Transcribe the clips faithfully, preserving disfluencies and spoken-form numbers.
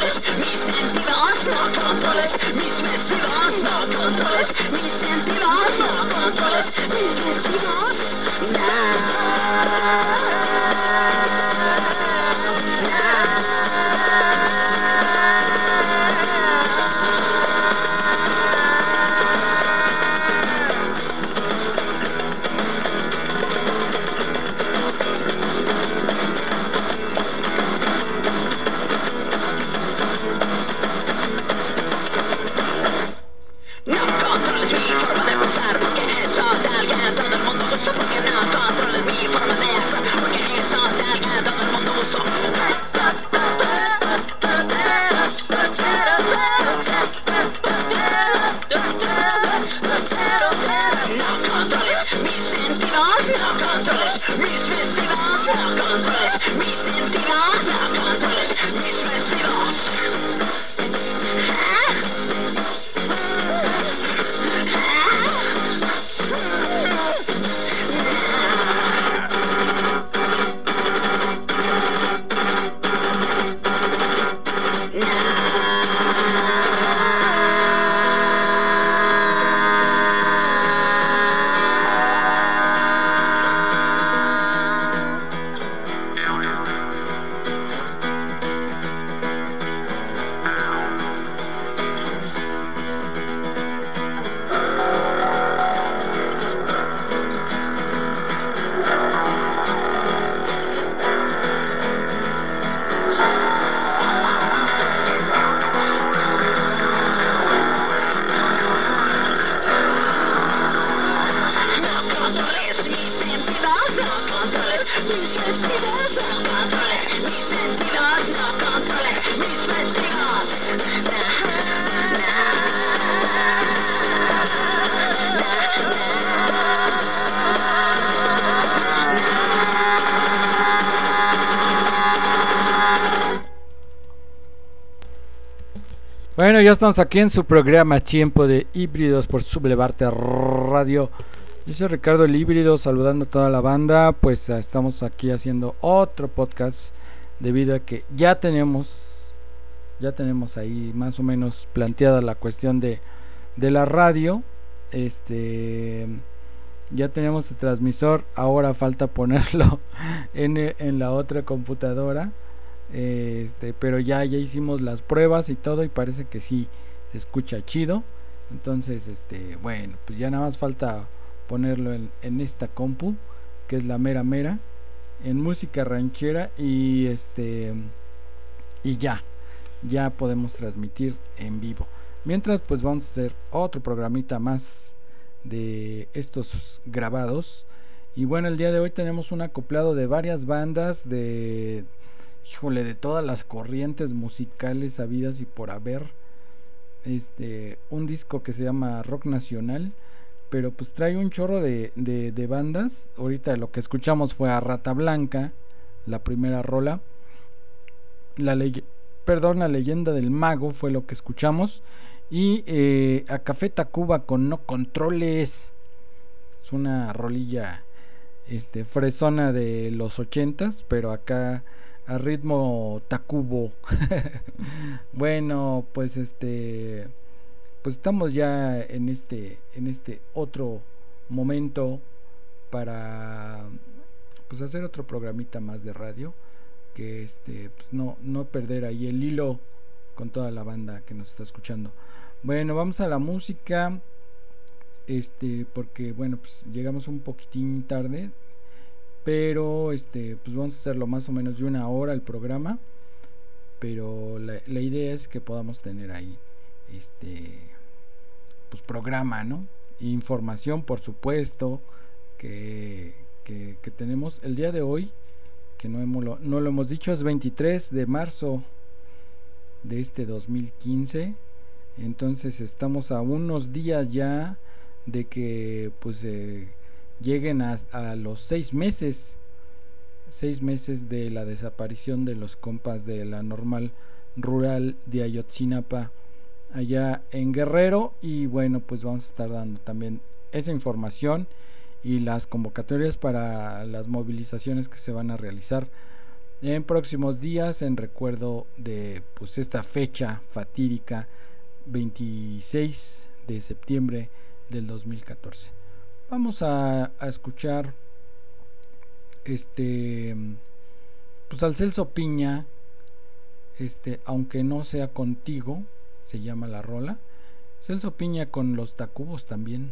controles mis sentidos, no controles mis vestidos, no controles mis sentidos, no controles mis vestidos. Bueno, ya estamos aquí en su programa Tiempo de Híbridos por Sublevarte Radio. Yo soy Ricardo el Híbrido, saludando a toda la banda. Pues estamos aquí haciendo otro podcast debido a que ya tenemos ya tenemos ahí más o menos planteada la cuestión de, de la radio. Este ya tenemos el transmisor, ahora falta ponerlo en, en la otra computadora. Este, pero ya ya hicimos las pruebas y todo y parece que sí se escucha chido. Entonces, este, bueno, pues ya nada más falta ponerlo en, en esta compu, que es la mera mera, en música ranchera y este y ya, ya podemos transmitir en vivo. Mientras, pues vamos a hacer otro programita más de estos grabados. Y bueno, el día de hoy tenemos un acoplado de varias bandas de híjole, de todas las corrientes musicales habidas y por haber. Este, un disco que se llama Rock Nacional, pero pues trae un chorro de, de, de bandas. Ahorita lo que escuchamos fue a Rata Blanca, la primera rola. La ley, perdón, la leyenda del mago fue lo que escuchamos. Y eh, a Café Tacuba con No Controles. Es una rolilla este, fresona de los ochentas, pero acá a ritmo tacubo. Bueno, pues este pues estamos ya en este en este otro momento para pues hacer otro programita más de radio, que este pues no no perder ahí el hilo con toda la banda que nos está escuchando. Bueno, vamos a la música, este porque bueno, pues llegamos un poquitín tarde, pero este pues vamos a hacerlo más o menos de una hora el programa, pero la, la idea es que podamos tener ahí este pues programa, ¿no? Información, por supuesto, que, que, que tenemos el día de hoy, que no, hemos, no lo hemos dicho, es veintitrés de marzo de este dos mil quince. Entonces estamos a unos días ya de que pues eh, lleguen a, a los seis meses seis meses de la desaparición de los compas de la normal rural de Ayotzinapa allá en Guerrero. Y bueno, pues vamos a estar dando también esa información y las convocatorias para las movilizaciones que se van a realizar en próximos días, en recuerdo de pues esta fecha fatídica, veintiséis de septiembre del dos mil catorce. Vamos a, a escuchar este pues al Celso Piña, este aunque no sea contigo, se llama la rola. Celso Piña con los Tacubos también.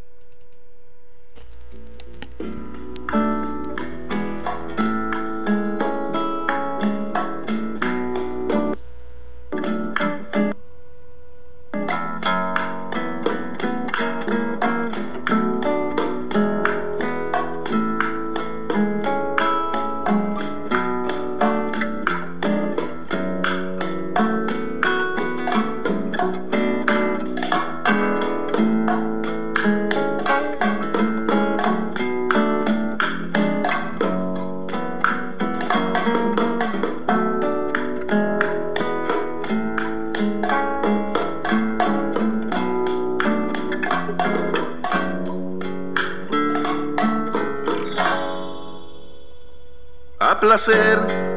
Placer,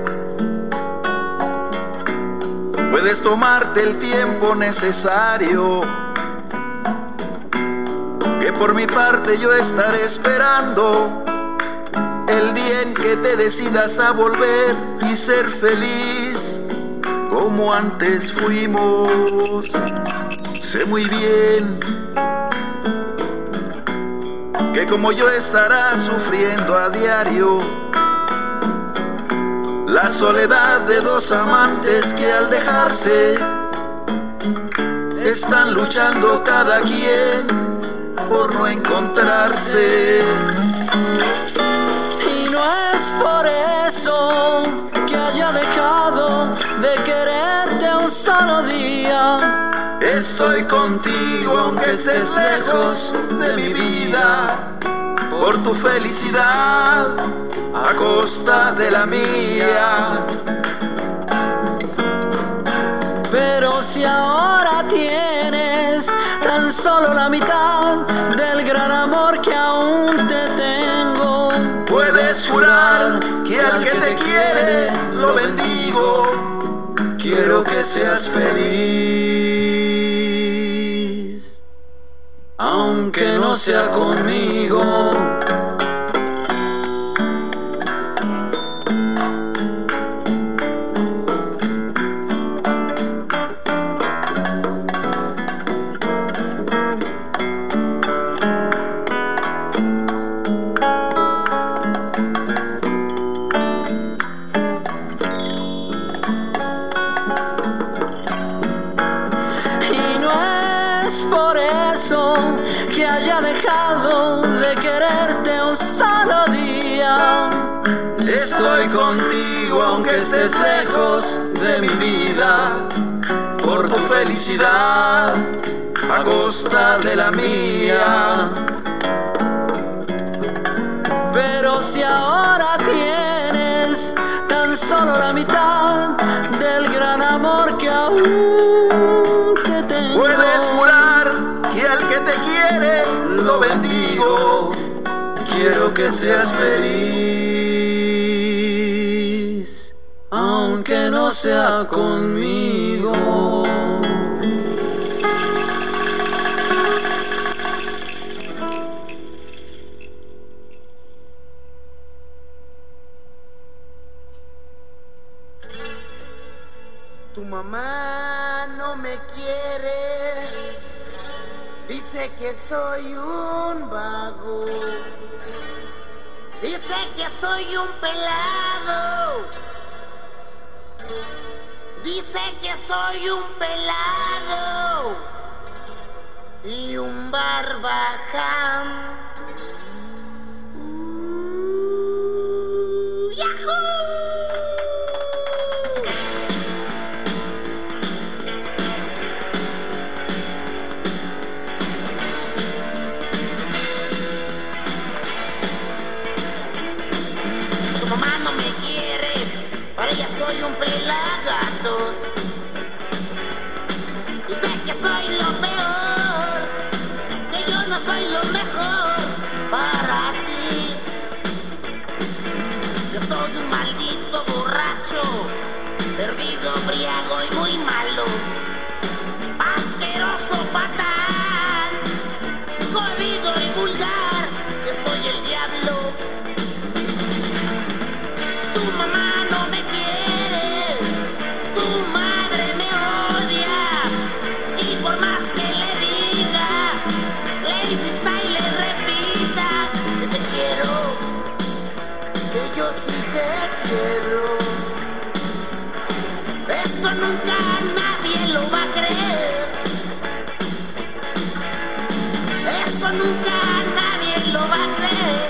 puedes tomarte el tiempo necesario, que por mi parte yo estaré esperando el día en que te decidas a volver y ser feliz como antes fuimos. Sé muy bien que como yo estarás sufriendo a diario la soledad de dos amantes que al dejarse están luchando cada quien por no encontrarse. Y no es por eso que haya dejado de quererte un solo día. Estoy contigo aunque estés lejos de mi vida, por tu felicidad a costa de la mía. Pero si ahora tienes tan solo la mitad del gran amor que aún te tengo, puedes jurar que al que te quiere lo bendigo. Quiero que seas feliz, aunque no sea conmigo. Que haya dejado de quererte un solo día. Estoy contigo aunque estés lejos de mi vida, por tu felicidad a costa de la mía. Pero si ahora tienes tan solo la mitad del gran amor que aún te tengo, puedes jurar que al que te quiere lo bendigo. Quiero que seas feliz, aunque no sea conmigo. Tu mamá no me quiere, dice que soy un vago, dice que soy un pelado, dice que soy un pelado y un barbaján. Uh, ¡Yahoo! Soy un pelagatos, dice que soy lo peor, que yo no soy lo mejor. borracho, perdido, briago y muy malo, asqueroso, patán, jodido y vulgar, que soy el diablo. Tu mamá no me quiere, tu madre me odia, y por más que le diga, le insista y le repita que te quiero, que yo sí te quiero. Eso nunca nadie lo va a creer. Eso nunca nadie lo va a creer.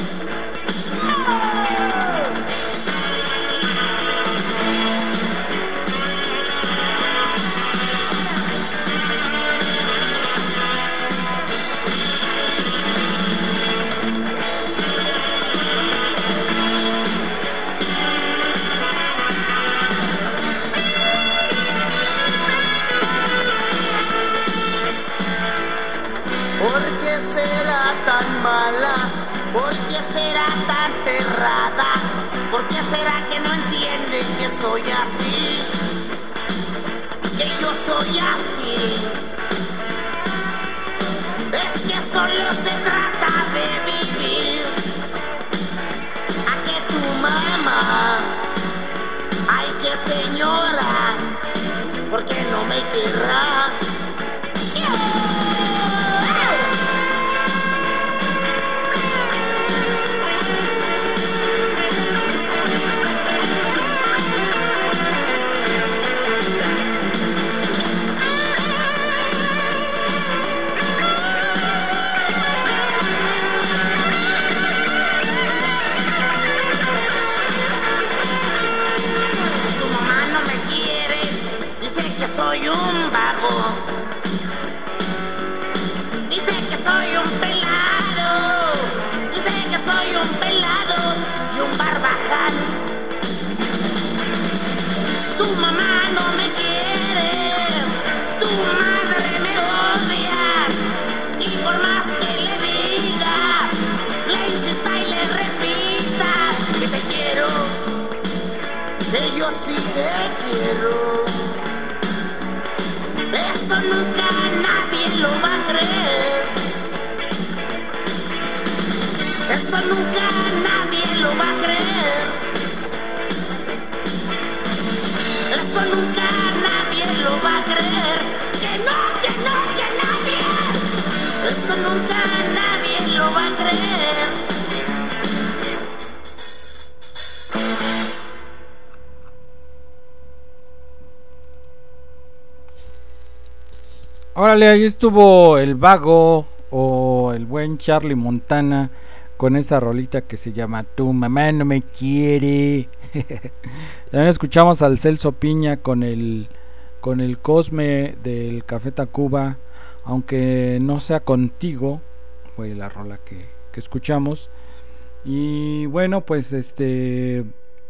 ¿Por qué será tan mala? ¿Por qué será tan cerrada? ¿Por qué será que no entiende que soy así? Que yo soy así. Es que solo se trata de vivir. A que tu mamá, ay que señora, ¿por qué no me querrá? Tu mamá no me quiere, dice que soy un vago, dice que soy un pelado, dice que soy un pelado y un barbaján. Tu mamá no me quiere, tu madre me odia, y por más que le diga, le insista y le repita que te quiero, que yo sí te quiero. Eso nunca nadie lo va a creer. Eso nunca nadie lo va a creer. Eso nunca nadie lo va a creer. Que no, que no, que nadie. Eso nunca nadie lo va a creer. Órale, ahí estuvo el Vago o el buen Charlie Montana con esa rolita que se llama Tu mamá no me quiere. También escuchamos al Celso Piña con el con el Cosme del Café Tacuba, aunque no sea contigo, fue la rola que, que escuchamos. Y bueno, pues este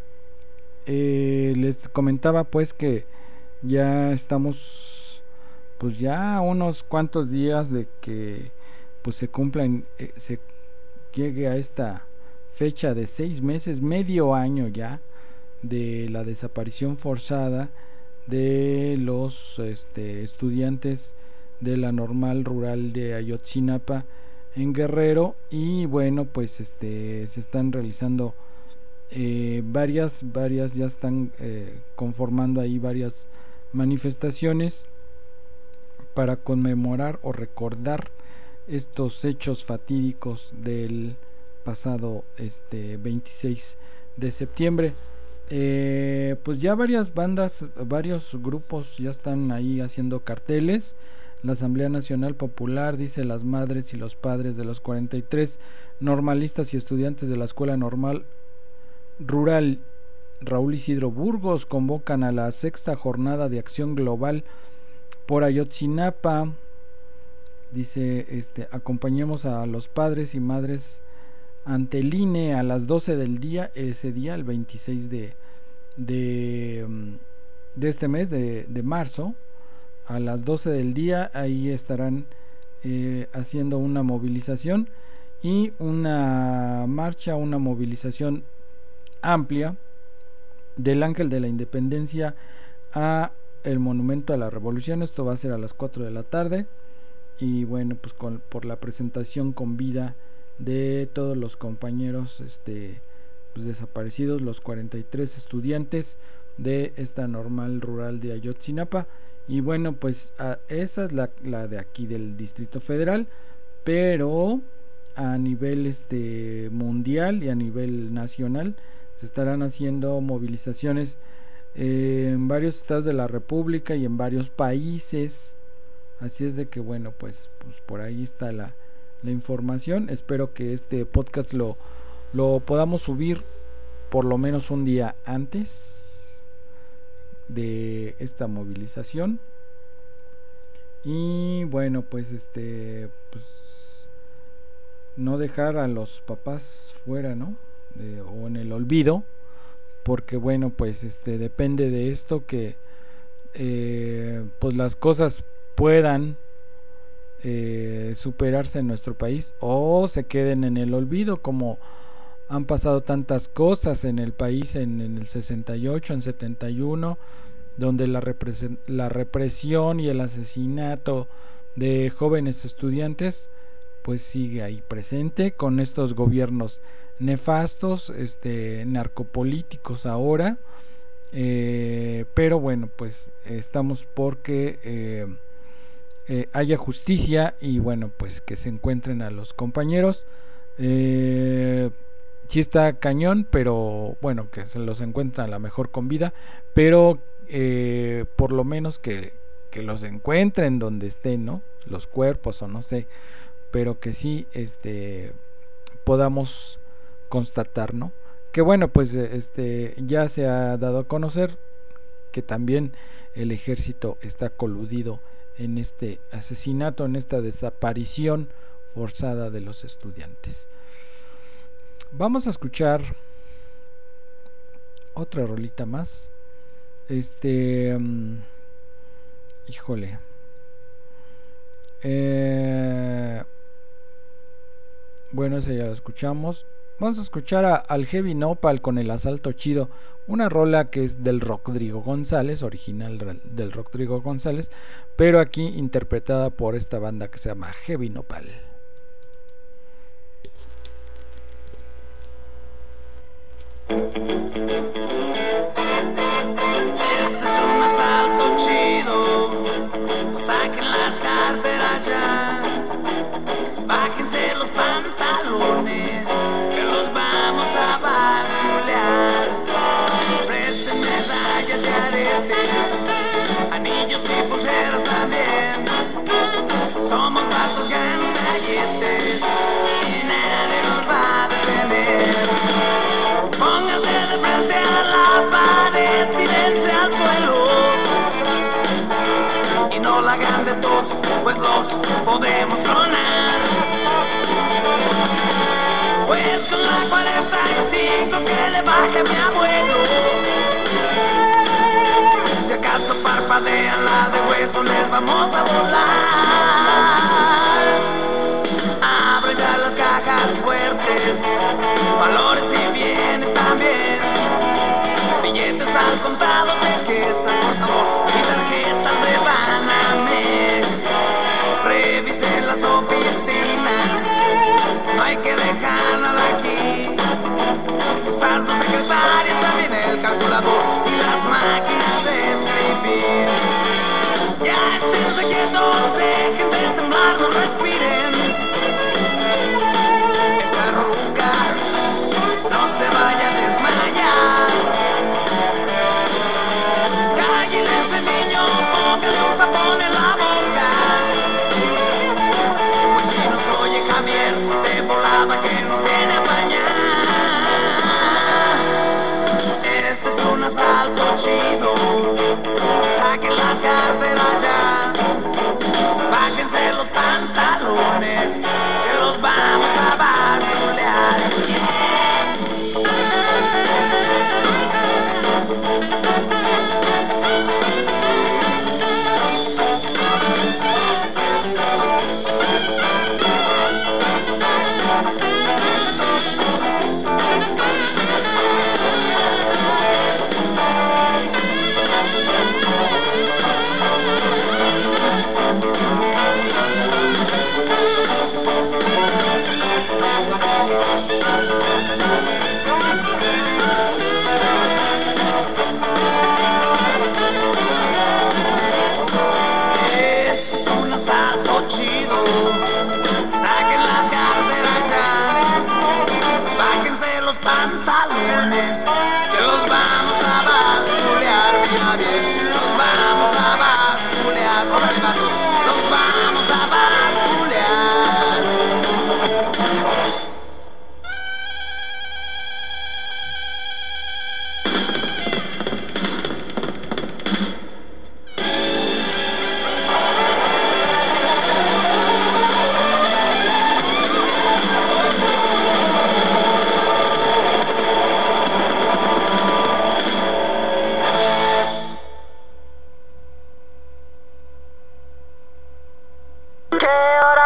eh, les comentaba pues que ya estamos pues ya unos cuantos días de que pues se cumplan, eh, se llegue a esta fecha de seis meses, medio año ya de la desaparición forzada de los este, estudiantes de la Normal Rural de Ayotzinapa en Guerrero. Y bueno, pues este se están realizando eh, varias varias ya están eh, conformando ahí varias manifestaciones para conmemorar o recordar estos hechos fatídicos del pasado este veintiséis de septiembre. Eh, pues ya varias bandas, varios grupos ya están ahí haciendo carteles. La Asamblea Nacional Popular dice: las madres y los padres de los cuarenta y tres normalistas y estudiantes de la Escuela Normal Rural Raúl Isidro Burgos convocan a la sexta jornada de acción global por Ayotzinapa. Dice, este, acompañemos a los padres y madres ante el I N E a las doce del día, ese día, el veintiséis de, de, de este mes de, de marzo, a las doce del día. Ahí estarán eh, haciendo una movilización y una marcha, una movilización amplia del Ángel de la Independencia a el Monumento a la Revolución. Esto va a ser a las cuatro de la tarde. Y bueno, pues con, por la presentación con vida de todos los compañeros este, pues desaparecidos, los cuarenta y tres estudiantes de esta normal rural de Ayotzinapa. Y bueno, pues a, esa es la, la de aquí del Distrito Federal, pero a nivel este mundial y a nivel nacional se estarán haciendo movilizaciones eh, en varios estados de la República y en varios países. Así es de que bueno, pues, pues por ahí está la, la información. Espero que este podcast lo, lo podamos subir por lo menos un día antes de esta movilización. Y bueno, pues este pues no dejar a los papás fuera, ¿no? Eh, o en el olvido, porque bueno, pues este depende de esto que eh, pues las cosas puedan eh, superarse en nuestro país o se queden en el olvido, como han pasado tantas cosas en el país en, en el sesenta y ocho, en setenta y uno, donde la, repres- la represión y el asesinato de jóvenes estudiantes pues sigue ahí presente con estos gobiernos nefastos, este, narcopolíticos ahora, eh, pero bueno, pues estamos porque eh, eh, haya justicia y bueno, pues que se encuentren a los compañeros. Eh, sí está cañón, pero bueno, que se los encuentran a la mejor con vida, pero eh, por lo menos que, que los encuentren donde estén, ¿no? Los cuerpos o no sé, pero que sí este podamos constatar, ¿no? Que bueno, pues este ya se ha dado a conocer que también el ejército está coludido en este asesinato, en esta desaparición forzada de los estudiantes. Vamos a escuchar otra rolita más. Este um, híjole. Eh, bueno, ese ya lo escuchamos. Vamos a escuchar a, al Heavy Nopal con El Asalto Chido, una rola que es del Rodrigo González, original del Rodrigo González, pero aquí interpretada por esta banda que se llama Heavy Nopal. Este es un asalto chido, saquen las carteras ya, bájense los pantalones, que los vamos a basculear. Presten medallas y aretes, anillos y pulseras también. Somos vatos gandalletes y nadie nos va a detener. Pónganse de frente a la pared, tírense al suelo y no la hagan de tos, pues los podemos tronar. Pues con la cuarenta y cinco que le baje a mi abuelo, si acaso parpadean la de hueso les vamos a volar. Abre ya las cajas fuertes, valores y bienes también, billetes al contado de queso, por favor, y tarjetas de Banamex. Revisen las oficinas, no hay que dejar nada aquí. Esas dos secretarias, también el calculador y las máquinas de escribir. Ya esténse quietos, dejen de temblar, no respiren. Esa arruga no se vaya a desmayar. Cállale a ese niño, póngale un tapón en la boca. Pues si nos oye Javier, de volada que nos viene a bañar. Este es un asalto chido, saquen las carteras ya, bájense los pantalones.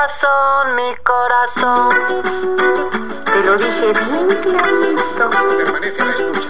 corazón, mi corazón. Te lo dije bien clarito. Permanece a la escucha.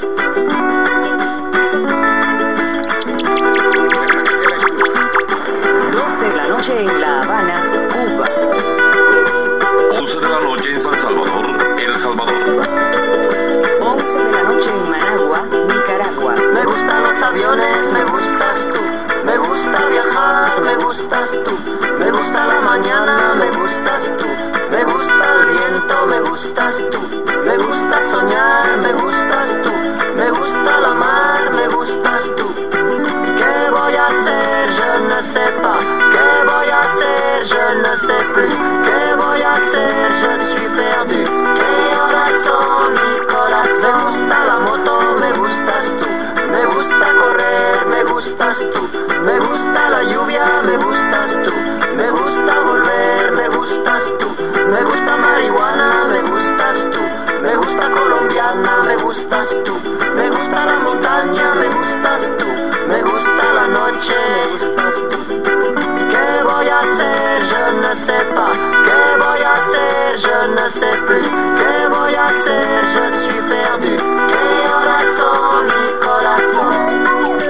doce de la noche en La Habana, Cuba. once de la noche en San Salvador, El Salvador. once de la noche en Managua, Nicaragua. Me gustan los aviones, me gustas tú. Me gusta viajar, me gustas tú. Me gusta la mañana, me gustas tú. Me gusta el viento, me gustas tú. Me gusta soñar, me gustas tú. Me gusta la mar, me gustas tú. ¿Qué voy a hacer? Je ne sais pas. ¿Qué voy a hacer? Je ne sais plus. ¿Qué voy a hacer? Je suis perdu. ¿Qué horas son? Mi corazón. Me gusta la moto, me gustas tú. Me gusta correr, me gustas tú. Me gusta la lluvia, me gustas tú. Me gusta volver, me gustas tú. Me gusta marihuana, me gustas tú. Me gusta colombiana, me gustas tú. Me gusta la montaña, me gustas tú. Me gusta la noche, me gustas tú. ¿Qué voy a hacer? Je ne sais pas. ¿Qué voy a hacer? Je ne sais plus. ¿Qué voy a hacer? Je suis perdu. ¿Qué horas son? Mi corazón.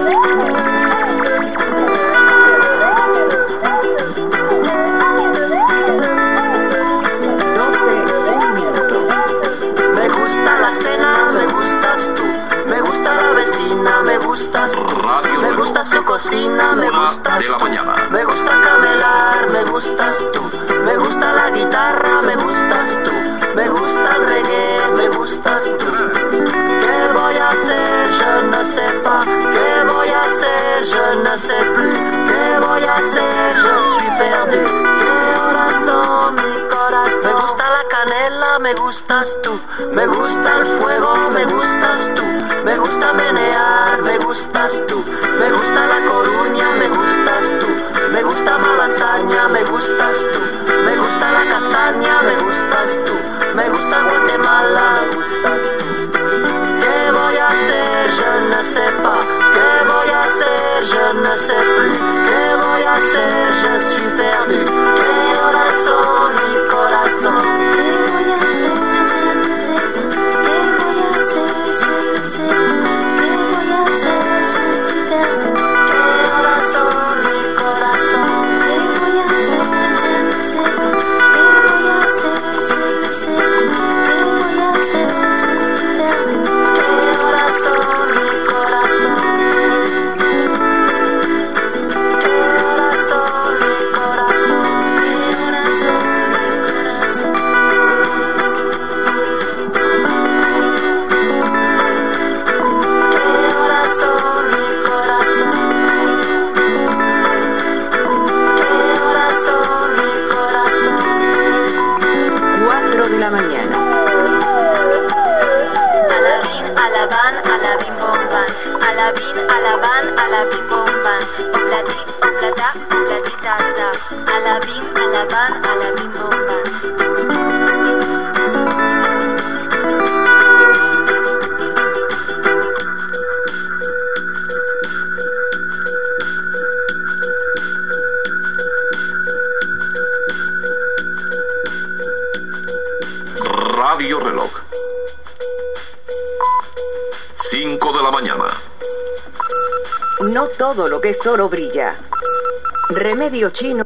Me gusta la cena, me gustas tú. Me gusta la vecina, me gustas tú. Me gusta su cocina, me gustas tú. Me gusta camelar, me gustas tú. Me gusta la guitarra, me gustas tú. Me gusta el reggae, me gustas tú. ¿Qué voy a hacer? Je ne sais pas. ¿Qué voy a hacer? Je ne sais plus. ¿Qué voy a hacer? Je suis perdu. ¿Qué horas son? Mi corazón. Me gusta la canela, me gustas tú. Me gusta el fuego, me gustas tú. Me gusta menear, me gustas tú. Me gusta la coruña, me gustas tú. Me gusta malasaña, me gustas tú. Me gusta la castaña, me gustas tú. Me gusta Guatemala, me gustas tú. ¿Qué voy a hacer? Je ne sais pas. ¿Qué voy a hacer? Je ne sais plus. ¿Qué voy a hacer? Je suis perdu. ¿Qué horas son? Mi corazón. ¿Qué voy a hacer? Je ne sais pas. ¿Qué voy a hacer? Je ne sais pas. ¿Qué voy a hacer? Je suis perdu. ¿Qué horas son? Mi corazón. ¿Qué voy a hacer? Je ne sais pas. ¿Qué voy a hacer? Je ne sais pas. ¿Qué voy a hacer? Je suis perdu. ¿Qué horas son? Mi corazón. ¿Qué horas son? Mi corazón. ¿Qué horas son? Mi corazón. ¿Qué horas son? Mi corazón. ¿Qué horas son? Mi corazón. cuatro de la mañana. Alabín, alabán, alabín, bomban. Alabín, alabán, alabín, bomban. Oblati, oblata, oblatita, ta. Alabín, alabán, alabín, bomban. Radio Reloj. cinco de la mañana. No todo lo que es oro brilla. Remedio chino.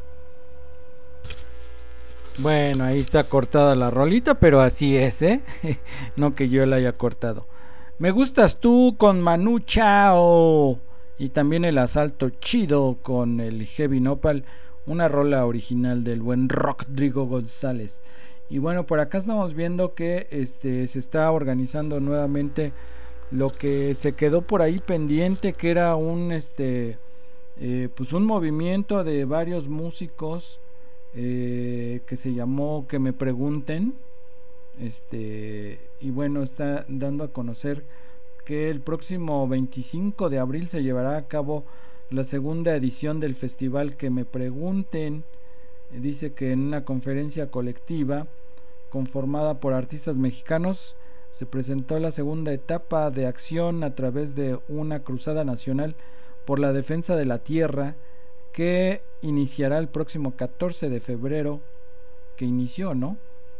Bueno, ahí está cortada la rolita, pero así es, ¿eh? No que yo la haya cortado. Me gustas tú con Manu Chao. Y también el asalto chido con el Heavy Nopal. Una rola original del buen Rodrigo González. Y bueno, por acá estamos viendo que este se está organizando nuevamente lo que se quedó por ahí pendiente, que era un este eh, pues un movimiento de varios músicos eh, que se llamó Que Me Pregunten. Este y bueno, está dando a conocer que el próximo veinticinco de abril se llevará a cabo la segunda edición del festival Que Me Pregunten. Dice que en una conferencia colectiva conformada por artistas mexicanos se presentó la segunda etapa de acción a través de una cruzada nacional por la defensa de la tierra que iniciará el próximo catorce de febrero, que inició, ¿no?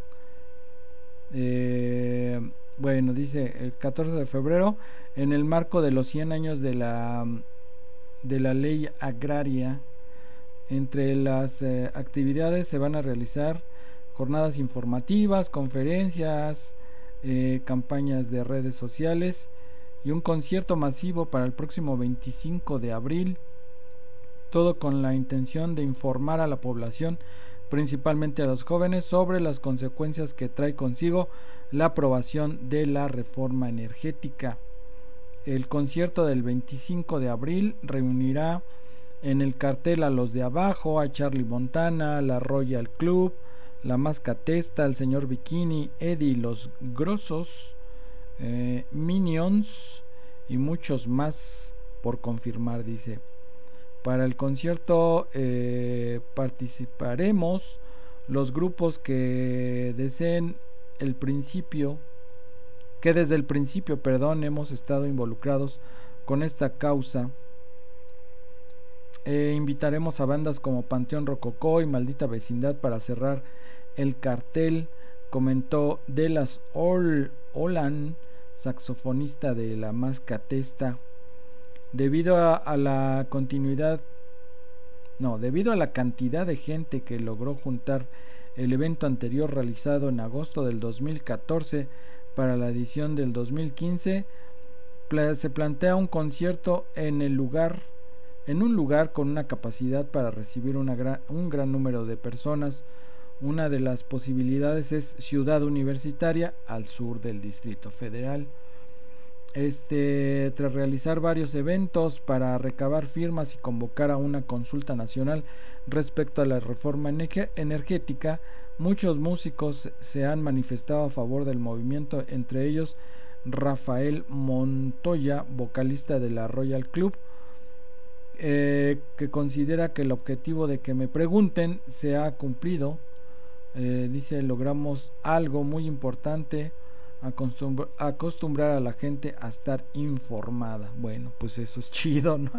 Eh, bueno, dice el catorce de febrero, en el marco de los cien años de la, de la ley agraria. Entre las eh, actividades se van a realizar jornadas informativas, conferencias, eh, campañas de redes sociales y un concierto masivo para el próximo veinticinco de abril, todo con la intención de informar a la población, principalmente a los jóvenes, sobre las consecuencias que trae consigo la aprobación de la reforma energética. El concierto del veinticinco de abril reunirá en el cartel a Los de Abajo, a Charlie Montana, la Royal Club, la Mascatesta, el Señor Bikini, Eddie y los Grosos, eh, Minions y muchos más por confirmar, dice. Para el concierto eh, participaremos los grupos que deseen el principio, que desde el principio, perdón, hemos estado involucrados con esta causa. Eh, invitaremos a bandas como Panteón Rococó y Maldita Vecindad para cerrar el cartel, comentó Delas Olan, saxofonista de la Mascatesta. Debido a, a la continuidad, no, debido a la cantidad de gente que logró juntar el evento anterior realizado en agosto del dos mil catorce para la edición del dos mil quince, pla- se plantea un concierto en el lugar, en un lugar con una capacidad para recibir una gran, un gran número de personas. Una de las posibilidades es Ciudad Universitaria, al sur del Distrito Federal. Este, tras realizar varios eventos para recabar firmas y convocar a una consulta nacional respecto a la reforma energética, muchos músicos se han manifestado a favor del movimiento, entre ellos Rafael Montoya, vocalista de la Royal Club, eh, que considera que el objetivo de que me pregunten se ha cumplido. Eh, dice, logramos algo muy importante, Acostumbr- acostumbrar a la gente a estar informada. Bueno, pues eso es chido, ¿no?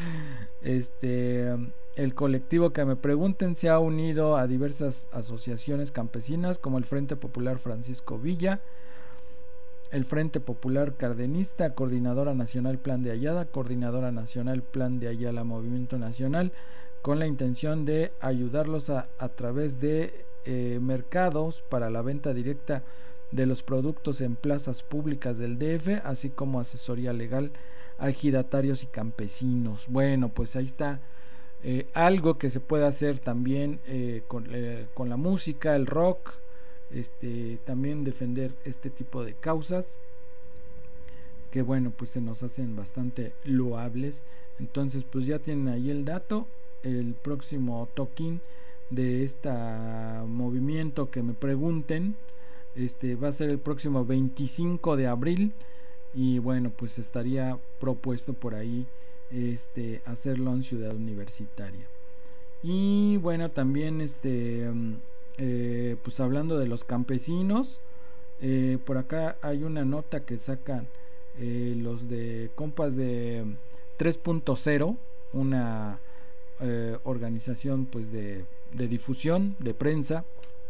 Este, el colectivo que me pregunten se ha unido a diversas asociaciones campesinas como el Frente Popular Francisco Villa, el Frente Popular Cardenista, Coordinadora Nacional Plan de Ayala, Coordinadora Nacional Plan de Ayala Movimiento Nacional, con la intención de ayudarlos a, a través de eh, mercados para la venta directa de los productos en plazas públicas del D F, así como asesoría legal a ejidatarios y campesinos. Bueno, pues ahí está eh, algo que se puede hacer también eh, con, eh, con la música, el rock, este, también defender este tipo de causas que, bueno, pues se nos hacen bastante loables. Entonces, pues ya tienen ahí el dato. El próximo toquín de este movimiento que me pregunten, Este va a ser el próximo veinticinco de abril, y bueno, pues estaría propuesto por ahí este hacerlo en Ciudad Universitaria. Y bueno, también este eh, pues hablando de los campesinos, eh, por acá hay una nota que sacan eh, los de compas de tres punto cero, una eh, organización pues de, de difusión de prensa.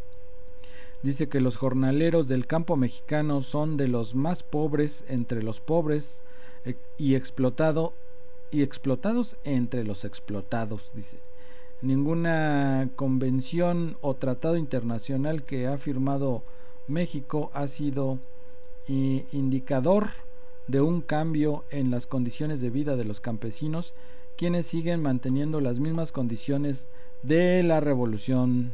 Dice que los jornaleros del campo mexicano son de los más pobres entre los pobres y explotado y explotados entre los explotados. Dice, ninguna convención o tratado internacional que ha firmado México ha sido eh, indicador de un cambio en las condiciones de vida de los campesinos, quienes siguen manteniendo las mismas condiciones de la revolución,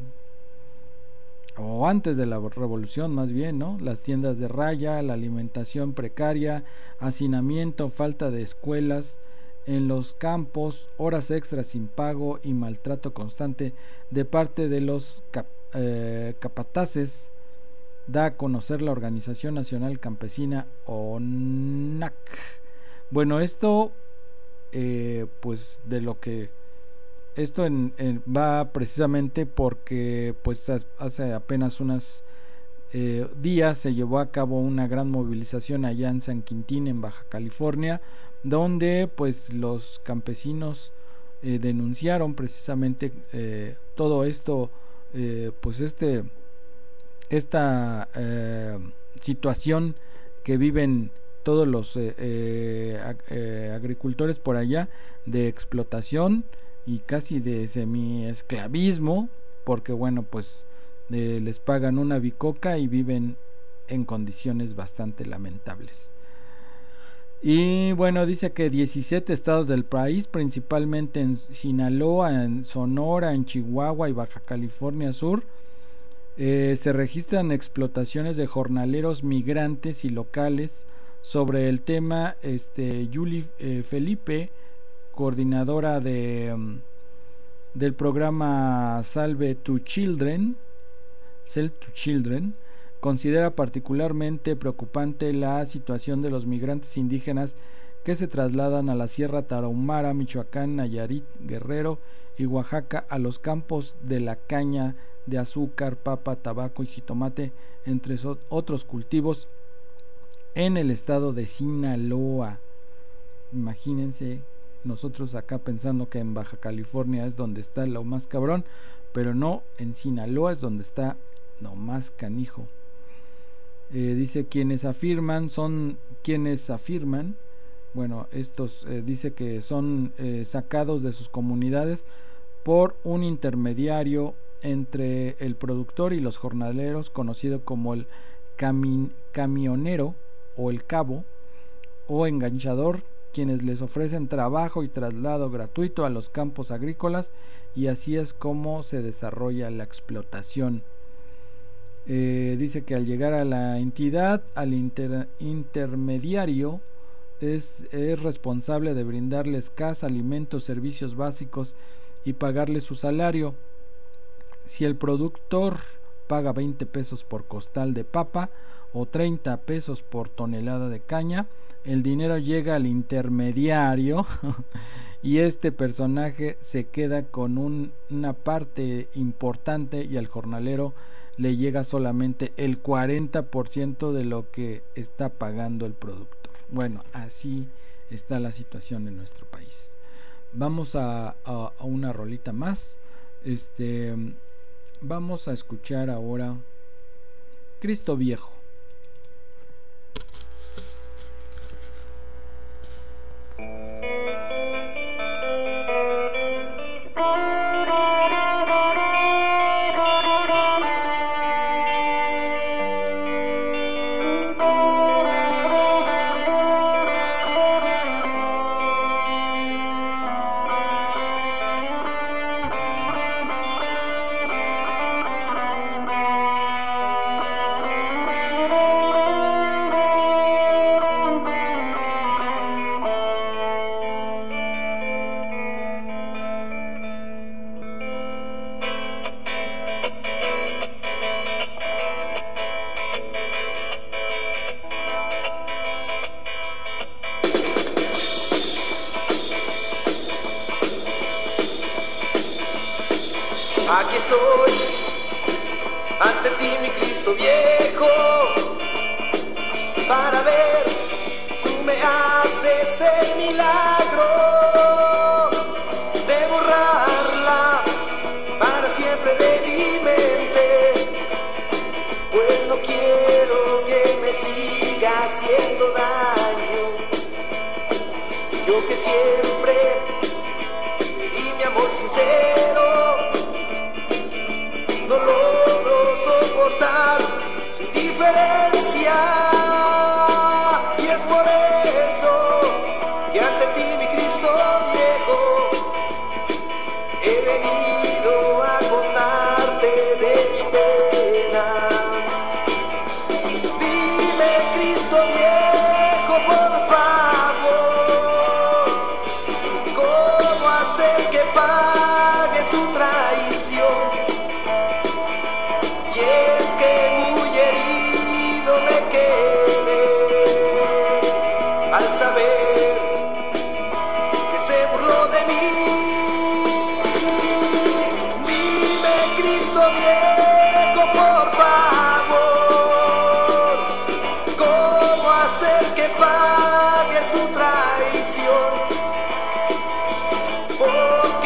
o antes de la revolución más bien, ¿no? Las tiendas de raya, la alimentación precaria, hacinamiento, falta de escuelas en los campos, horas extras sin pago y maltrato constante de parte de los cap, eh, capataces, da a conocer la Organización Nacional Campesina, O N A C. Bueno, esto eh, pues de lo que Esto en, en, va precisamente porque pues hace apenas unos eh, días se llevó a cabo una gran movilización allá en San Quintín, en Baja California, donde pues los campesinos eh, denunciaron precisamente eh, todo esto, eh, pues este esta eh, situación que viven todos los eh, eh, ag eh, agricultores por allá, de explotación y casi de semi-esclavismo, porque bueno, pues eh, les pagan una bicoca y viven en condiciones bastante lamentables. Y bueno, dice que diecisiete estados del país, principalmente en Sinaloa, en Sonora, en Chihuahua y Baja California Sur, eh, se registran explotaciones de jornaleros migrantes y locales. Sobre el tema, este, Yuli eh, Felipe, coordinadora de, um, del programa Salve to Children, Save to Children, considera particularmente preocupante la situación de los migrantes indígenas que se trasladan a la Sierra Tarahumara, Michoacán, Nayarit, Guerrero y Oaxaca, a los campos de la caña de azúcar, papa, tabaco y jitomate, entre otros cultivos, en el estado de Sinaloa. Imagínense, nosotros acá pensando que en Baja California es donde está lo más cabrón, pero no, en Sinaloa es donde está lo más canijo. Eh, dice quienes afirman son quienes afirman, bueno, estos eh, dice que son eh, sacados de sus comunidades por un intermediario entre el productor y los jornaleros, conocido como el cami camionero o el cabo o enganchador, quienes les ofrecen trabajo y traslado gratuito a los campos agrícolas, y así es como se desarrolla la explotación. Eh, dice que al llegar a la entidad, al inter intermediario es, es responsable de brindarles casa, alimentos, servicios básicos y pagarles su salario. Si el productor paga veinte pesos por costal de papa o treinta pesos por tonelada de caña, el dinero llega al intermediario y este personaje se queda con un, una parte importante, y al jornalero le llega solamente el cuarenta por ciento de lo que está pagando el productor. Bueno, así está la situación en nuestro país. Vamos a, a, a una rolita más. Este, vamos a escuchar ahora Cristo Viejo. Aquí estoy, ante ti mi Cristo viejo, para ver, tú me haces el milagro de borrarla para siempre de mi mente, pues no quiero que me siga haciendo daño. Yo que siempre di mi amor sincero, no logro soportar su indiferencia, y es por eso que ante ti mi Cristo viejo he venido a contarte de mi pena. Dime, Cristo viejo, por favor, ¿cómo hacer que pague su traición? Al saber que se burló de mí, dime, Cristo viejo, por favor, ¿cómo hacer que pague su traición? Porque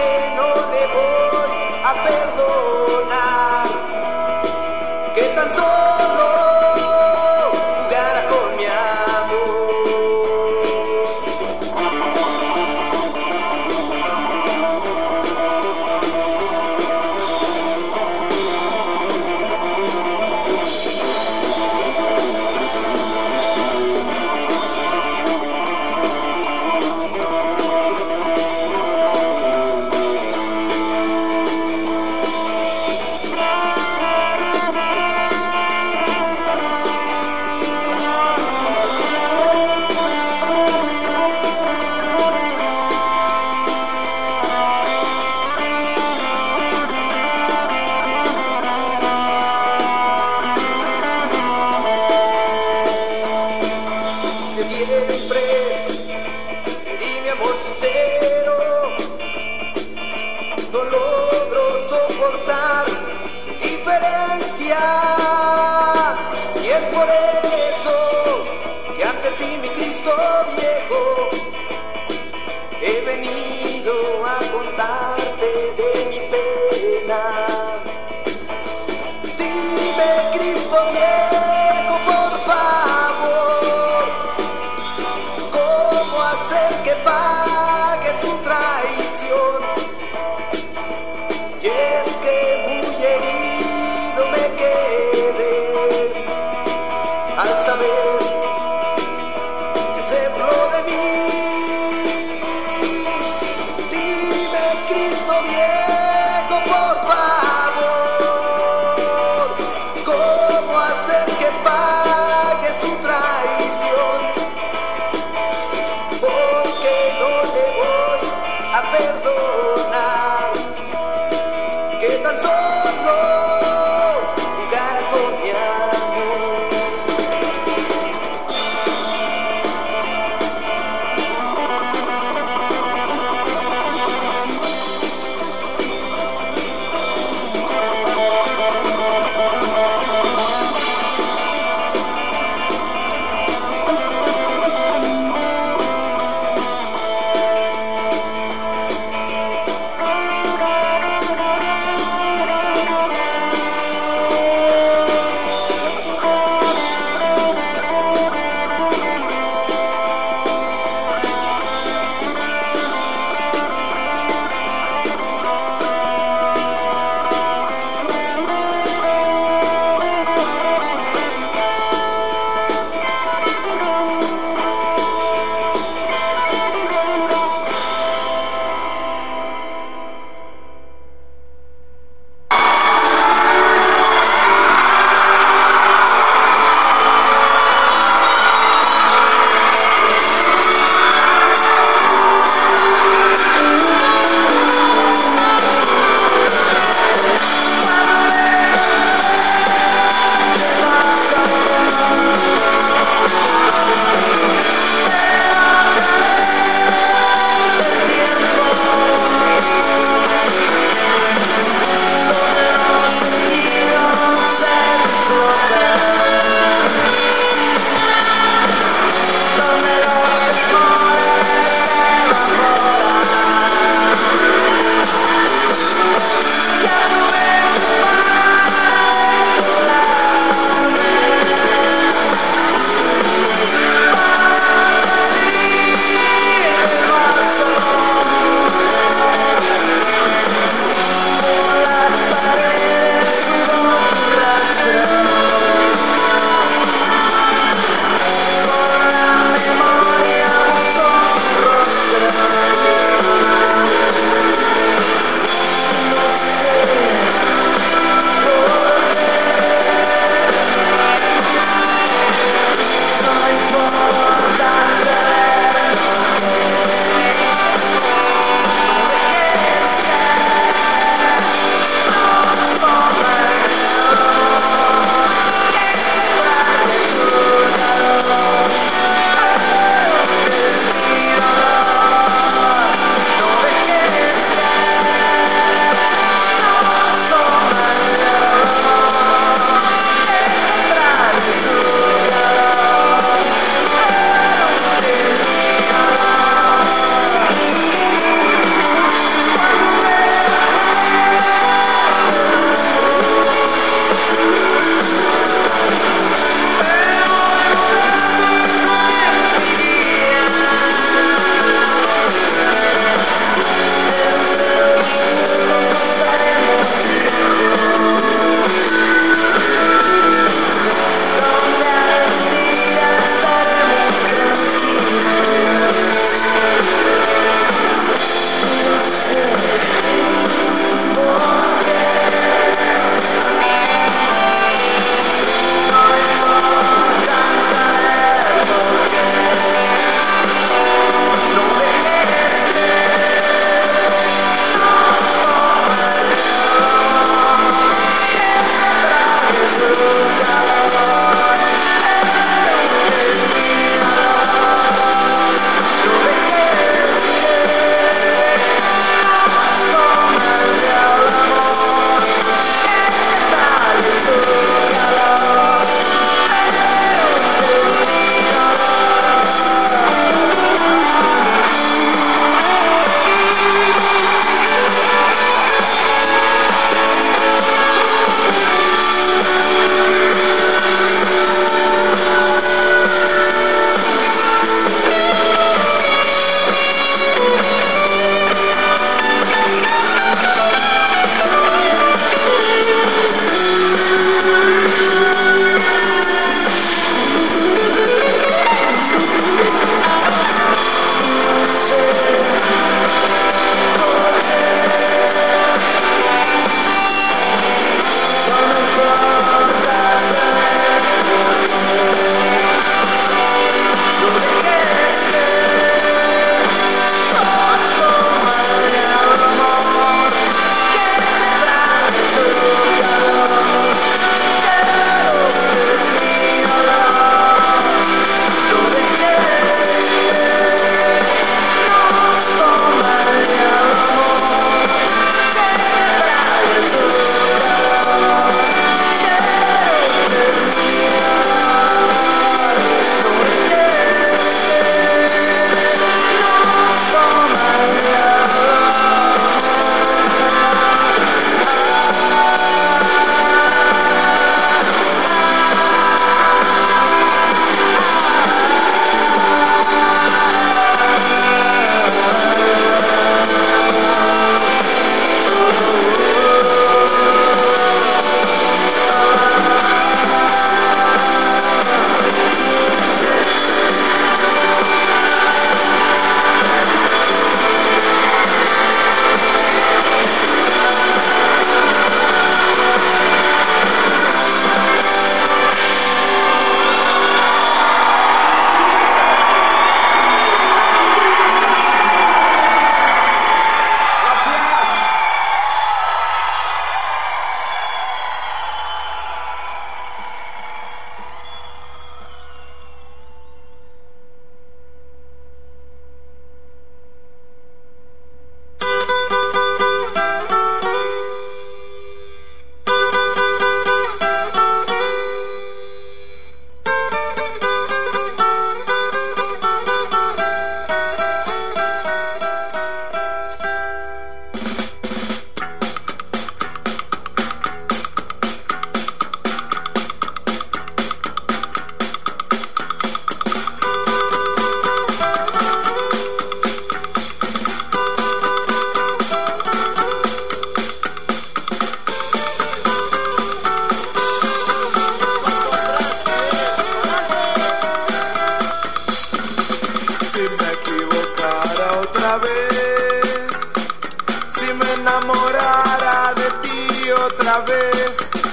amor, jugar con mi amor.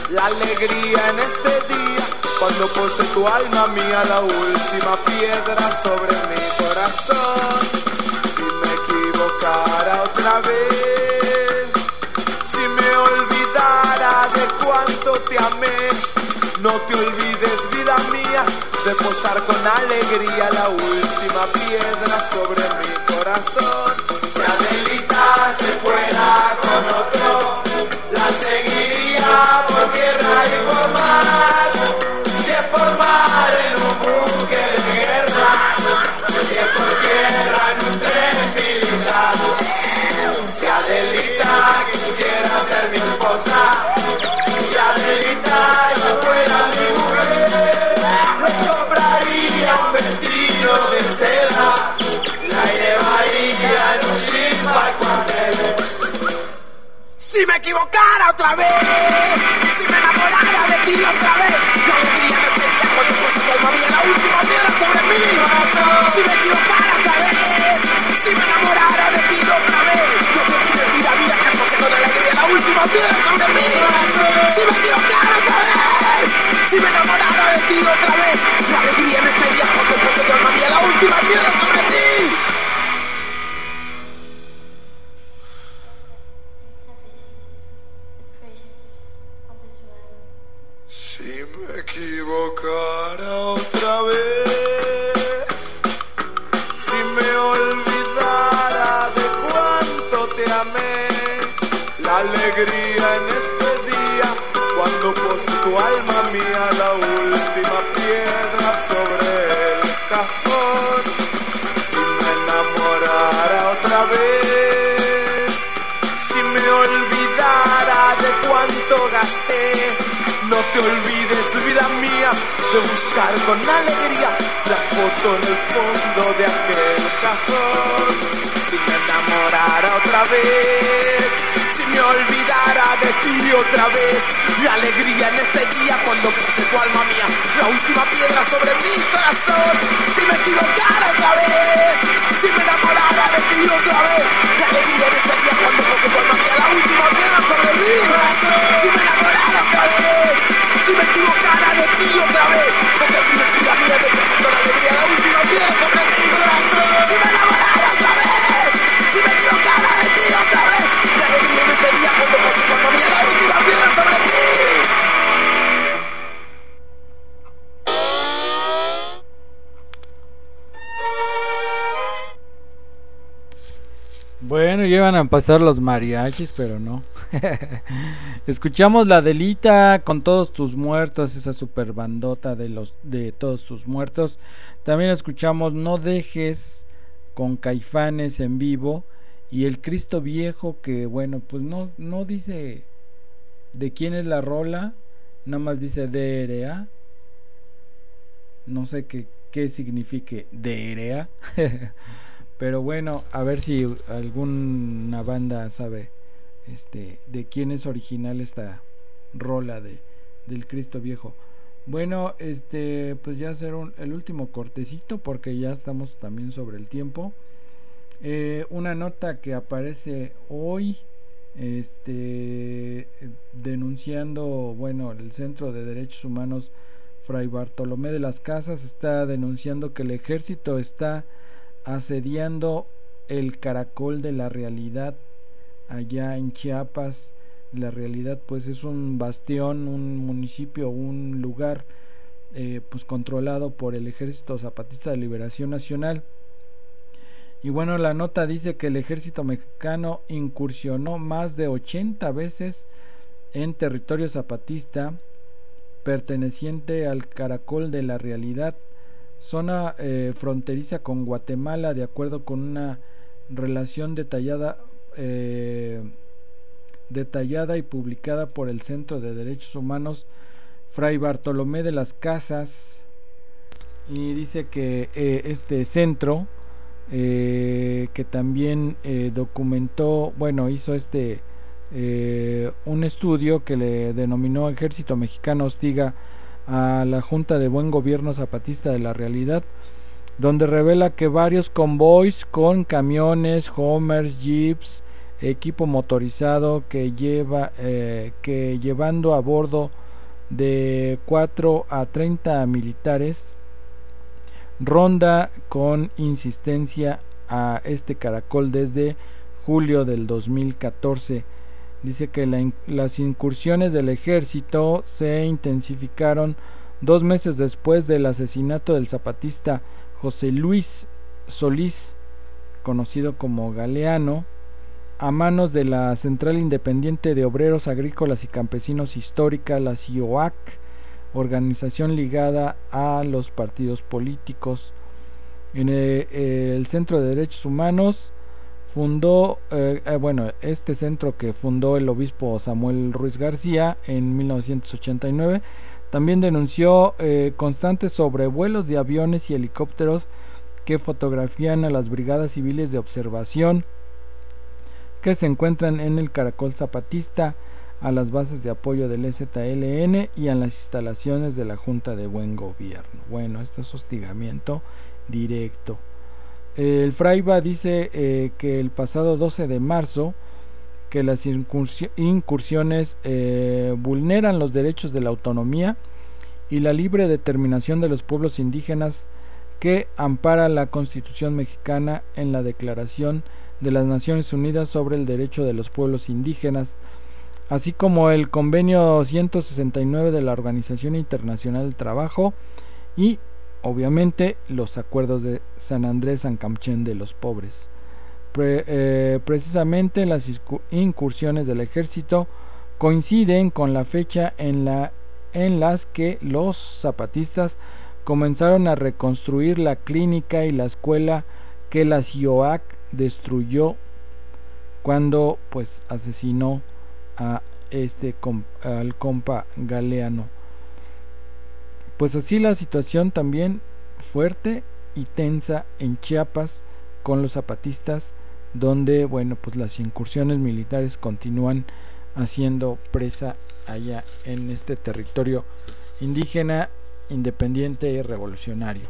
la alegría en este día, cuando pose tu alma mía la última piedra sobre mi corazón. Si me equivocara otra vez, si me olvidara de cuánto te amé, no te olvides, vida mía, de posar con alegría la última piedra sobre mi corazón. Si Adelita se fuera con otro, la seguiría por tierra y por mar. Si es por mar en un buque de guerra, si es por tierra en un tren militar. Si Adelita quisiera ser mi esposa, si Adelita yo fuera mi mujer, le compraría un vestido de seda, la llevaría en un jeep al cuartel. Si me equivocara otra vez, si me enamorara de ti otra vez, la alegría me pedía cuando puse tu alma mía la última piedra sobre mi corazón. Si me equivocara otra vez, si me enamorara de ti otra vez, no te olvides, vida mía, que puse con alegría la última piedra sobre mi corazón. Si me equivocara otra vez, si me enamorara de ti otra vez, la alegría me pedía cuando puse tu alma mía la última piedra sobre ti. Si me equivocara otra vez, si me olvidara de cuánto te amé, la alegría en este día, cuando pose tu alma mía la última piedra sobre el cajón. Si me enamorara otra vez, si me olvidara de cuánto gasté, no te olvides, vida mía, de buscar con alegría la foto en el fondo de aquel cajón. Si me enamorara otra vez, si me olvidara de ti otra vez, la alegría en este día, cuando puse tu alma mía la última piedra sobre mi corazón. Si me equivocara otra vez, si me enamorara de ti otra vez, la alegría en este día, cuando puse tu alma mía la última piedra sobre mi corazón. Si me enamorara otra vez, si me equivocara de ti otra vez, no te olvides, vida mía, de posar con alegría la última piedra sobre mi corazón. Si me enamorara otra vez, si me equivocara de ti otra vez, la alegría en este día, cuando puse tu alma mía la última piedra sobre ti. Bueno, llevan a pasar los mariachis, pero no. Escuchamos la Adelita con Todos tus muertos, esa super bandota de los de Todos tus muertos. También escuchamos No dejes con Caifanes en vivo y El Cristo Viejo, que bueno, pues no no dice de quién es la rola, nada más dice D R A. No sé qué qué signifique D R A. Pero bueno, a ver si alguna banda sabe este de quién es original esta rola de del Cristo Viejo. Bueno, este pues ya hacer un, el último cortecito porque ya estamos también sobre el tiempo. Eh, una nota que aparece hoy, este denunciando, bueno, el Centro de Derechos Humanos Fray Bartolomé de las Casas está denunciando que el ejército está asediando el Caracol de la Realidad allá en Chiapas. La Realidad pues es un bastión, un municipio, un lugar eh, pues controlado por el Ejército Zapatista de Liberación Nacional. Y bueno, la nota dice que el ejército mexicano incursionó más de ochenta veces en territorio zapatista perteneciente al Caracol de la Realidad, zona eh, fronteriza con Guatemala, de acuerdo con una relación detallada eh, detallada y publicada por el Centro de Derechos Humanos Fray Bartolomé de las Casas. Y dice que eh, este centro eh, que también eh, documentó, bueno, hizo este eh, un estudio que le denominó Ejército Mexicano hostiga a la Junta de Buen Gobierno Zapatista de la Realidad, donde revela que varios convoys con camiones, Homers, Jeeps, equipo motorizado que lleva eh, que llevando a bordo de cuatro a treinta militares ronda con insistencia a este caracol desde julio del dos mil catorce. Dice que la, las incursiones del ejército se intensificaron dos meses después del asesinato del zapatista José Luis Solís, conocido como Galeano, a manos de la Central Independiente de Obreros Agrícolas y Campesinos Histórica, la C I O A C, organización ligada a los partidos políticos. En el, el Centro de Derechos Humanos fundó, eh, eh, bueno, este centro que fundó el obispo Samuel Ruiz García en mil novecientos ochenta y nueve, también denunció eh, constantes sobrevuelos de aviones y helicópteros que fotografían a las brigadas civiles de observación que se encuentran en el Caracol Zapatista, a las bases de apoyo del E Z L N y a las instalaciones de la Junta de Buen Gobierno. Bueno, esto es hostigamiento directo. El Fraiba dice eh, que el pasado doce de marzo que las incursiones eh, vulneran los derechos de la autonomía y la libre determinación de los pueblos indígenas que ampara la Constitución mexicana en la Declaración de las Naciones Unidas sobre el Derecho de los Pueblos Indígenas, así como el Convenio ciento sesenta y nueve de la Organización Internacional del Trabajo y obviamente los acuerdos de San Andrés San Camchén de los Pobres. Pre, eh, precisamente las incursiones del ejército coinciden con la fecha en, la, en las que los zapatistas comenzaron a reconstruir la clínica y la escuela que la C I O A C destruyó cuando pues asesinó a este al compa Galeano. Pues así la situación también fuerte y tensa en Chiapas con los zapatistas, donde bueno pues las incursiones militares continúan haciendo presa allá en este territorio indígena, independiente y revolucionario.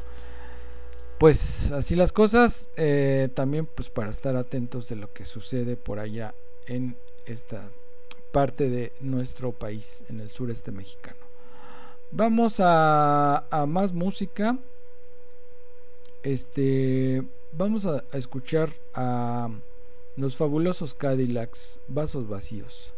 Pues así las cosas, eh, también pues para estar atentos de lo que sucede por allá en esta parte de nuestro país, en el sureste mexicano. Vamos a, a más música. Este, vamos a, a escuchar a los Fabulosos Cadillacs, Vasos Vacíos.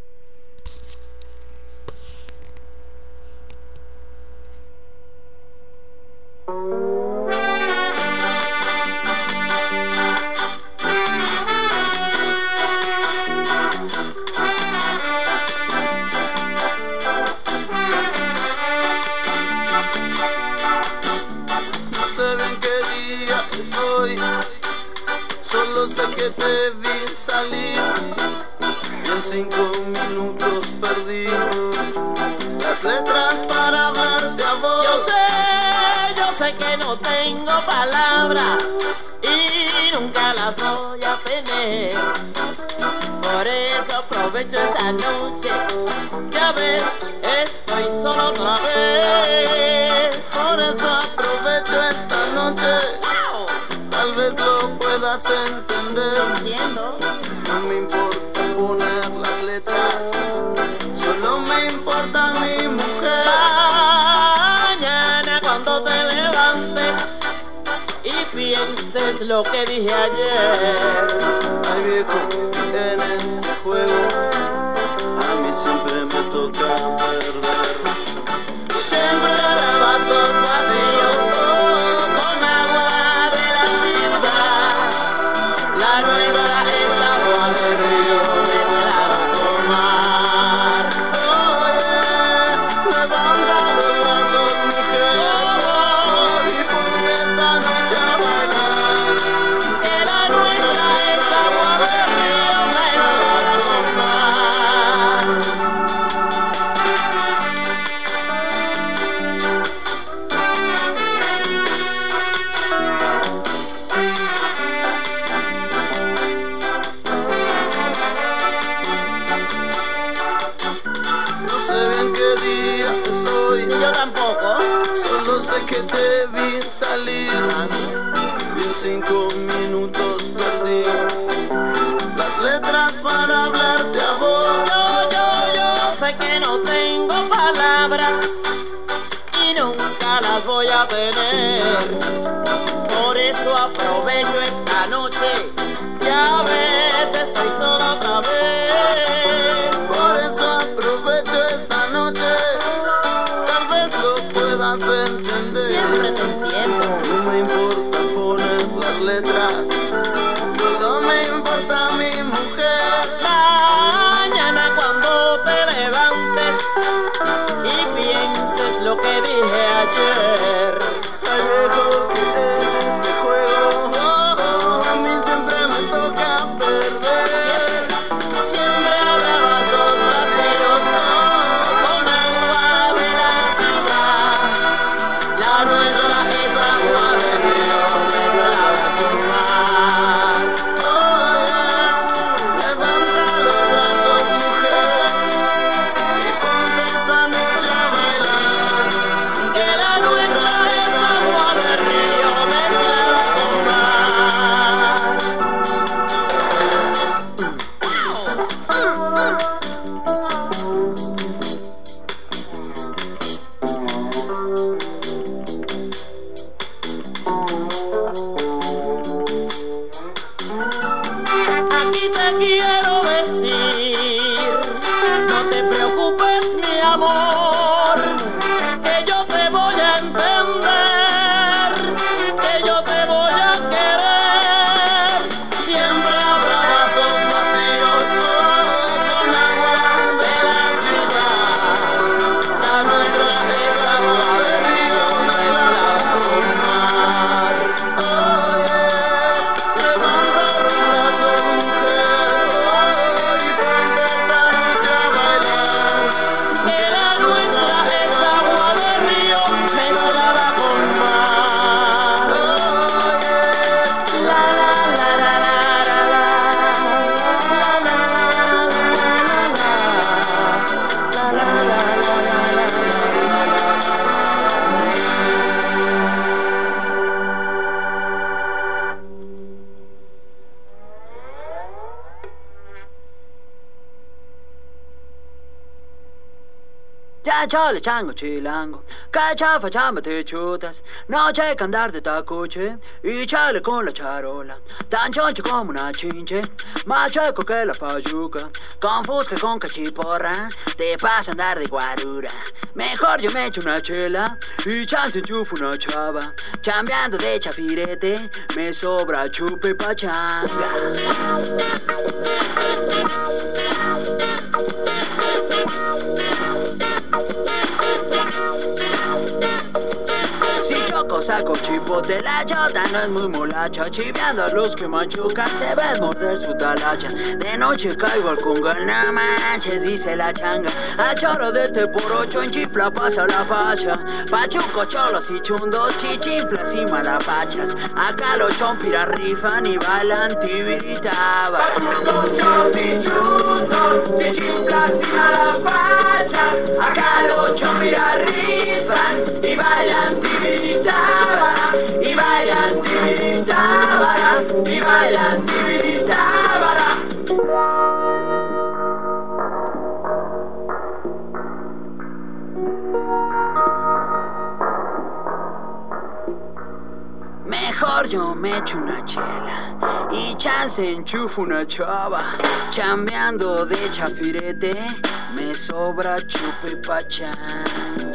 Solo sé que te vi salir y en cinco minutos perdí las letras para hablarte a vos. Yo sé, yo sé que no tengo palabras y nunca las voy a tener. Por eso aprovecho esta noche, ya ves, estoy solo otra vez. Por eso aprovecho esta noche, tal vez lo puedas entender. Entiendo. No me importa poner las letras, solo me importa mi mujer. Mañana cuando te levantes y pienses lo que dije ayer. Ay viejo, en este juego a mí siempre me toca perder. Siempre de vasos vacíos con agua de la ciudad. La nueva es agua de río mezclada con mar. Oye, levanta los brazos, mujer, y ponte esta noche a bailar. Que la nuestra es agua de río mezclada con mar. No sé bien qué día es hoy, Yo tampoco. solo sé que te vi salir y en cinco minutos perdí las letras palabras y nunca las voy a tener. Por eso aprovecho esta noche, ya ves, estoy sola otra vez. Por eso aprovecho esta noche, tal vez lo puedas entender. Siempre te entiendo. No me importa poner las letras, solo me importa mi mujer. Mañana cuando te levantes y pienses lo que dije ayer, Ay, viejo, que en este juego oh, oh, a mí siempre me toca perder. siempre habrá vasos vacíos con agua de la ciudad. La nuestra es agua de río mezclada con mar. Oh, yeah. Levanta los brazos, mujer, y ponte esta noche a bailar. Que la nuestra es agua de río mezclada con mar. Aquí te quiero decir, no te preocupes mi amor, que yo te voy a entender, que yo te voy a querer. Siempre habrá vasos vacíos con agua de la ciudad. La nuestra es agua de río mezclada con mar. Oh, yeah. Levanta los brazos, mujer, oh, y ponte esta noche a bailar. Que la nuestra es agua de río mezclada con mar. Oh, yeah. La la la la la la la. La la la la la la la. La la la la la Ya chale chango chilango, cacha facciamo te chutas, no c'è che andar de tacuche, y chale con la charola, tan choncho como una chinche, más checo que la fayuca, con fusca con cachiporra, te pasa andar de guarura, mejor yo me echo una chela, y chance enchufo una chava, chambeando de chafirete, me sobra chupe pachanga. Si choco saco chipote, la chota no es muy molacha, chiveando a los que machucan se ven morder su talacha. De noche caigo al congal, no manches, dice la changa, al choro de este por ocho en chifla pasa la facha. Pachuco, cholos y chundos, chichiflas y malapachas, acá los chompiras rifan y bailan tibiritabas. Pachuco, cholos y chundos, chichiflas y malapachas, acá los chompiras rifan y bailan tibiritabas. Y bailan tibiritábara, y bailan tibiritábara. Mejor yo me echo una chela y chance enchufo una chava, chambeando de chafirete, me sobra chupe pachanga.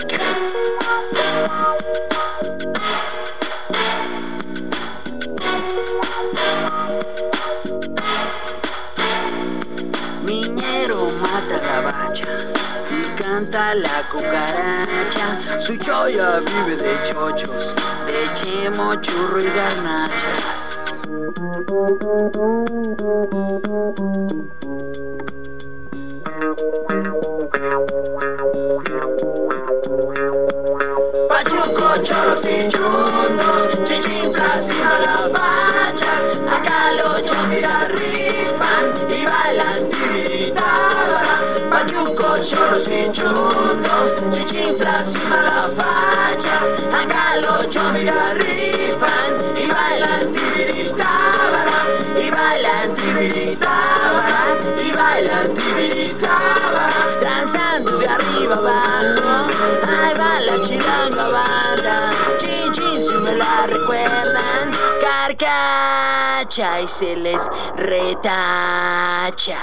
Miñero mata la bacha y canta la cucaracha, su choya vive de chochos, de chemo, churro y garnachas. Pachuco, cholos y chundos, chichinflas y malapachas, acá los chompiras rifan y bailan tibiritábara. Pachuco, cholos y chundos, chichinflas y malapachas, acá los chompiras rifan y bailan tibiritábara, y bailan tibiritábara, y bailan tibiritábara. Transando de arriba abajo, la recuerdan, carcacha y se les retacha.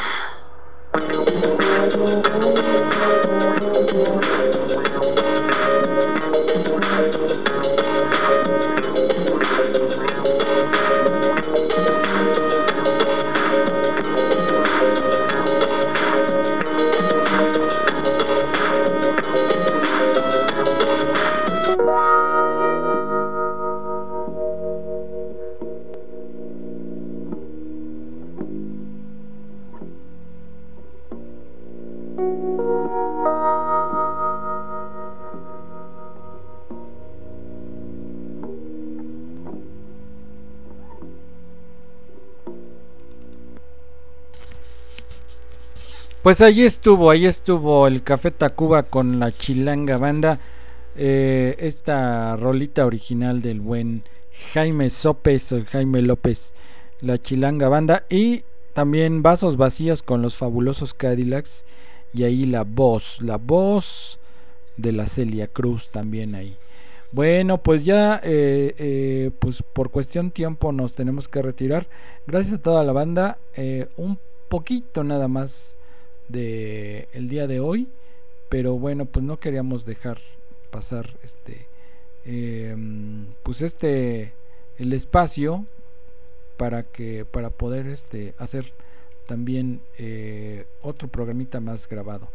Pues ahí estuvo, ahí estuvo el Café Tacuba con la Chilanga Banda, eh, esta rolita original del buen Jaime Sopes o Jaime López, la Chilanga Banda, y también Vasos Vacíos con los Fabulosos Cadillacs, y ahí la voz, la voz de la Celia Cruz también ahí. Bueno, pues ya eh, eh, pues por cuestión tiempo nos tenemos que retirar. Gracias a toda la banda, eh, un poquito nada más de el día de hoy, pero bueno, pues no queríamos dejar pasar este eh, pues este el espacio para que para poder este hacer también eh, otro programita más grabado.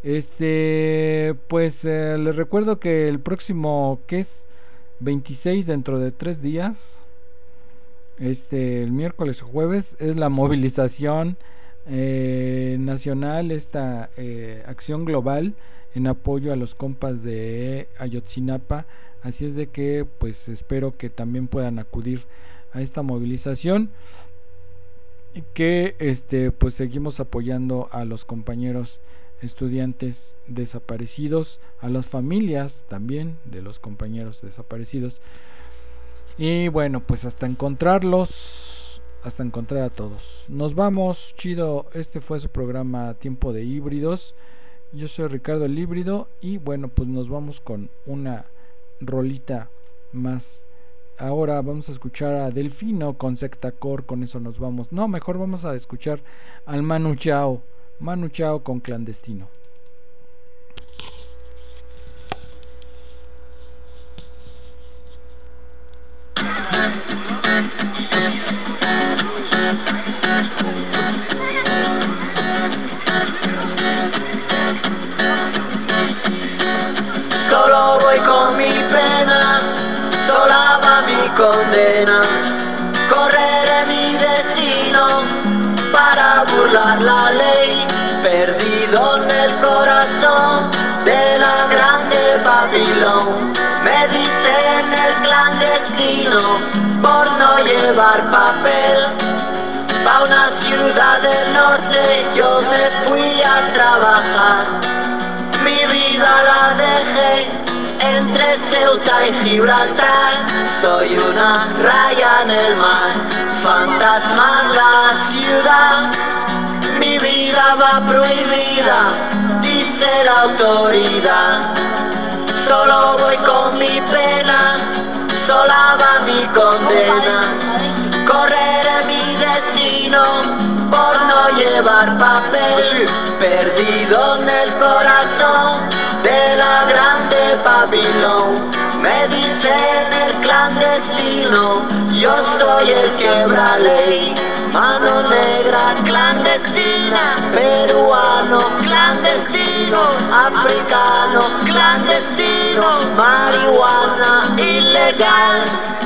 Este pues eh, les recuerdo que el próximo, que es veintiséis, dentro de tres días, este el miércoles o jueves, es la movilización Eh, nacional, esta eh, acción global en apoyo a los compas de Ayotzinapa. Así es de que pues espero que también puedan acudir a esta movilización, y que este pues seguimos apoyando a los compañeros estudiantes desaparecidos, a las familias también de los compañeros desaparecidos, y bueno, pues hasta encontrarlos, hasta encontrar a todos. Nos vamos, chido. Este fue su programa Tiempo de Híbridos. Yo soy Ricardo el Híbrido, y bueno, pues nos vamos con una rolita más. Ahora vamos a escuchar a Delfino con Sectacore, con eso nos vamos. No, mejor vamos a escuchar al Manu Chao, Manu Chao con Clandestino. Solo voy con mi pena, sola va mi condena. Correré mi destino para burlar la ley, perdido en el corazón de la grande Babilón. Me dicen el clandestino por no llevar papel. Pa' una ciudad del norte yo me fui a trabajar. Mi vida la dejé entre Ceuta y Gibraltar. Soy una raya en el mar, fantasma en la ciudad. Mi vida va prohibida, dice la autoridad. Solo voy con mi pena, sola va mi condena. Correré mi destino por no llevar papel, perdido en el corazón de la grande Babilón. Me dicen el clandestino, yo soy el quebra ley. Mano negra clandestina, peruano clandestino, africano clandestino, marihuana ilegal.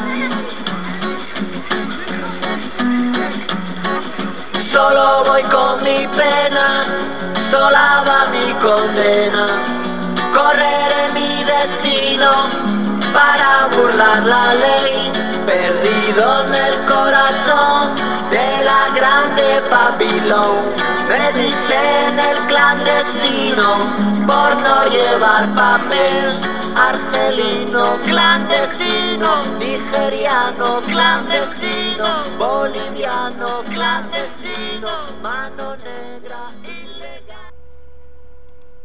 Solo voy con mi pena, sola va mi condena. Correré mi destino para burlar la ley, perdido en el corazón de la grande Babilón. Me dicen el clandestino por no llevar papel. Argelino clandestino, nigeriano clandestino, boliviano clandestino, mano negra.